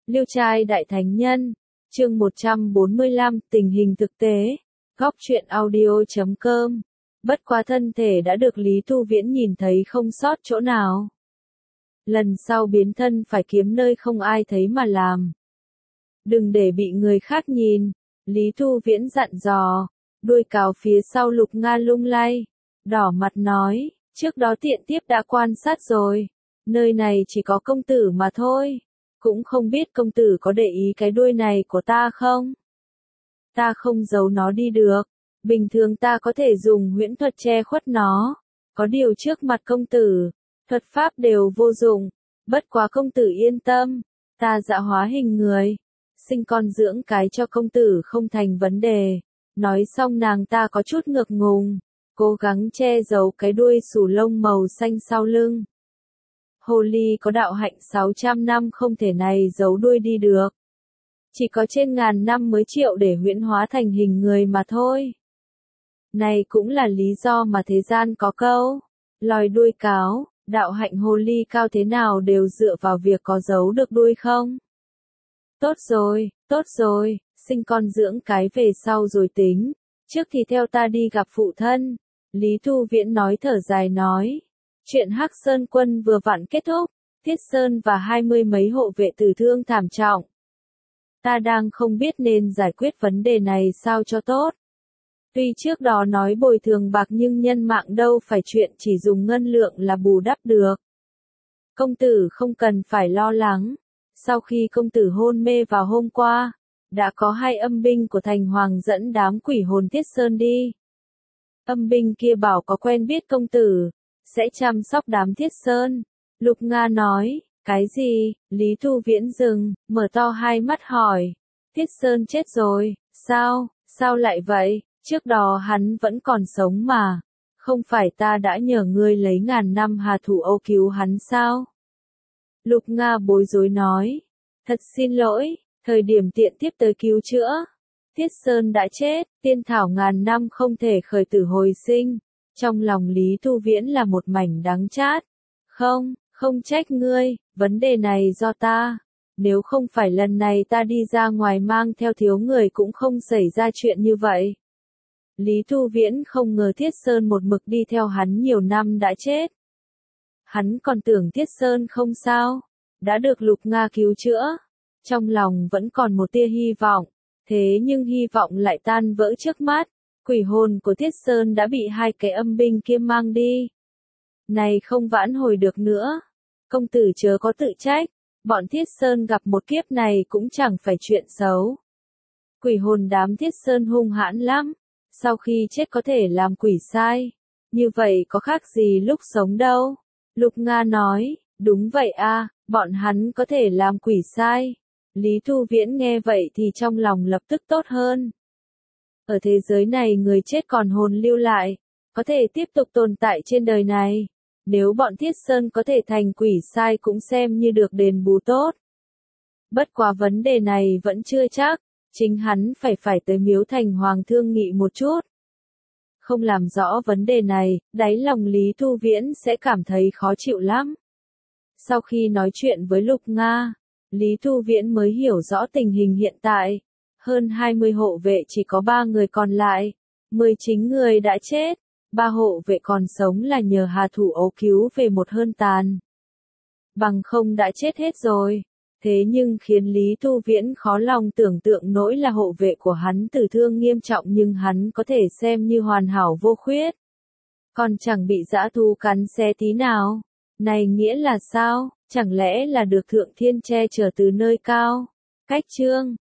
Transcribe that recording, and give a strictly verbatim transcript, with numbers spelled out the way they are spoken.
Liêu trai đại thánh nhân, chương một trăm bốn mươi lăm, tình hình thực tế, góc truyện audio chấm com. Bất quá thân thể đã được Lý Thu Viễn nhìn thấy không sót chỗ nào. Lần sau biến thân phải kiếm nơi không ai thấy mà làm. Đừng để bị người khác nhìn, Lý Thu Viễn dặn dò, đuôi cáo phía sau Lục Nga lung lay, đỏ mặt nói, trước đó tiện tiếp đã quan sát rồi, nơi này chỉ có công tử mà thôi, cũng không biết công tử có để ý cái đuôi này của ta không? Ta không giấu nó đi được, bình thường ta có thể dùng huyễn thuật che khuất nó, có điều trước mặt công tử, thuật pháp đều vô dụng, bất quá công tử yên tâm, ta dạ hóa hình người, sinh con dưỡng cái cho công tử không thành vấn đề. Nói xong nàng ta có chút ngượng ngùng, cố gắng che giấu cái đuôi xù lông màu xanh sau lưng. Hồ ly có đạo hạnh sáu trăm năm không thể này giấu đuôi đi được. Chỉ có trên ngàn năm mới chịu để huyễn hóa thành hình người mà thôi. Này cũng là lý do mà thế gian có câu, lòi đuôi cáo, đạo hạnh hồ ly cao thế nào đều dựa vào việc có giấu được đuôi không? Tốt rồi, tốt rồi, sinh con dưỡng cái về sau rồi tính, trước thì theo ta đi gặp phụ thân. Lý Thu Viễn nói thở dài nói, chuyện Hắc Sơn quân vừa vặn kết thúc, Thiết Sơn và hai mươi mấy hộ vệ tử thương thảm trọng. Ta đang không biết nên giải quyết vấn đề này sao cho tốt. Tuy trước đó nói bồi thường bạc nhưng nhân mạng đâu phải chuyện chỉ dùng ngân lượng là bù đắp được. Công tử không cần phải lo lắng, sau khi công tử hôn mê vào hôm qua, đã có hai âm binh của thành hoàng dẫn đám quỷ hồn Thiết Sơn đi. Âm binh kia bảo có quen biết công tử, sẽ chăm sóc đám Thiết Sơn. Lục Nga nói, cái gì? Lý Thu Viễn dừng, mở to hai mắt hỏi. Thiết Sơn chết rồi, sao, sao lại vậy? Trước đó hắn vẫn còn sống mà. Không phải ta đã nhờ ngươi lấy ngàn năm hà thủ Âu cứu hắn sao? Lục Nga bối rối nói, thật xin lỗi, thời điểm tiện tiếp tới cứu chữa. Thiết Sơn đã chết, tiên thảo ngàn năm không thể khởi tử hồi sinh. Trong lòng Lý Thu Viễn là một mảnh đắng chát. Không, không trách ngươi, vấn đề này do ta. Nếu không phải lần này ta đi ra ngoài mang theo thiếu người cũng không xảy ra chuyện như vậy. Lý Thu Viễn không ngờ Thiết Sơn một mực đi theo hắn nhiều năm đã chết. Hắn còn tưởng Thiết Sơn không sao, đã được Lục Nga cứu chữa. Trong lòng vẫn còn một tia hy vọng, thế nhưng hy vọng lại tan vỡ trước mắt. Quỷ hồn của Thiết Sơn đã bị hai cái âm binh kia mang đi. Này không vãn hồi được nữa. Công tử chớ có tự trách, bọn Thiết Sơn gặp một kiếp này cũng chẳng phải chuyện xấu. Quỷ hồn đám Thiết Sơn hung hãn lắm, sau khi chết có thể làm quỷ sai. Như vậy có khác gì lúc sống đâu. Lục Nga nói, đúng vậy a, bọn hắn có thể làm quỷ sai. Lý Thu Viễn nghe vậy thì trong lòng lập tức tốt hơn. Ở thế giới này người chết còn hồn lưu lại, có thể tiếp tục tồn tại trên đời này. Nếu bọn Thiết Sơn có thể thành quỷ sai cũng xem như được đền bù tốt. Bất quá vấn đề này vẫn chưa chắc, chính hắn phải phải tới Miếu Thành Hoàng thương nghị một chút. Không làm rõ vấn đề này, đáy lòng Lý Thu Viễn sẽ cảm thấy khó chịu lắm. Sau khi nói chuyện với Lục Nga, Lý Thu Viễn mới hiểu rõ tình hình hiện tại. Hơn hai mươi hộ vệ chỉ có ba người còn lại, mười chín người đã chết, ba hộ vệ còn sống là nhờ hà thủ Ấu cứu về một hơn tàn. Bằng không đã chết hết rồi. Thế nhưng khiến Lý Thu Viễn khó lòng tưởng tượng nổi là hộ vệ của hắn tử thương nghiêm trọng nhưng hắn có thể xem như hoàn hảo vô khuyết. Còn chẳng bị dã thú cắn xé tí nào. Này nghĩa là sao? Chẳng lẽ là được Thượng Thiên che chở từ nơi cao? Cách chương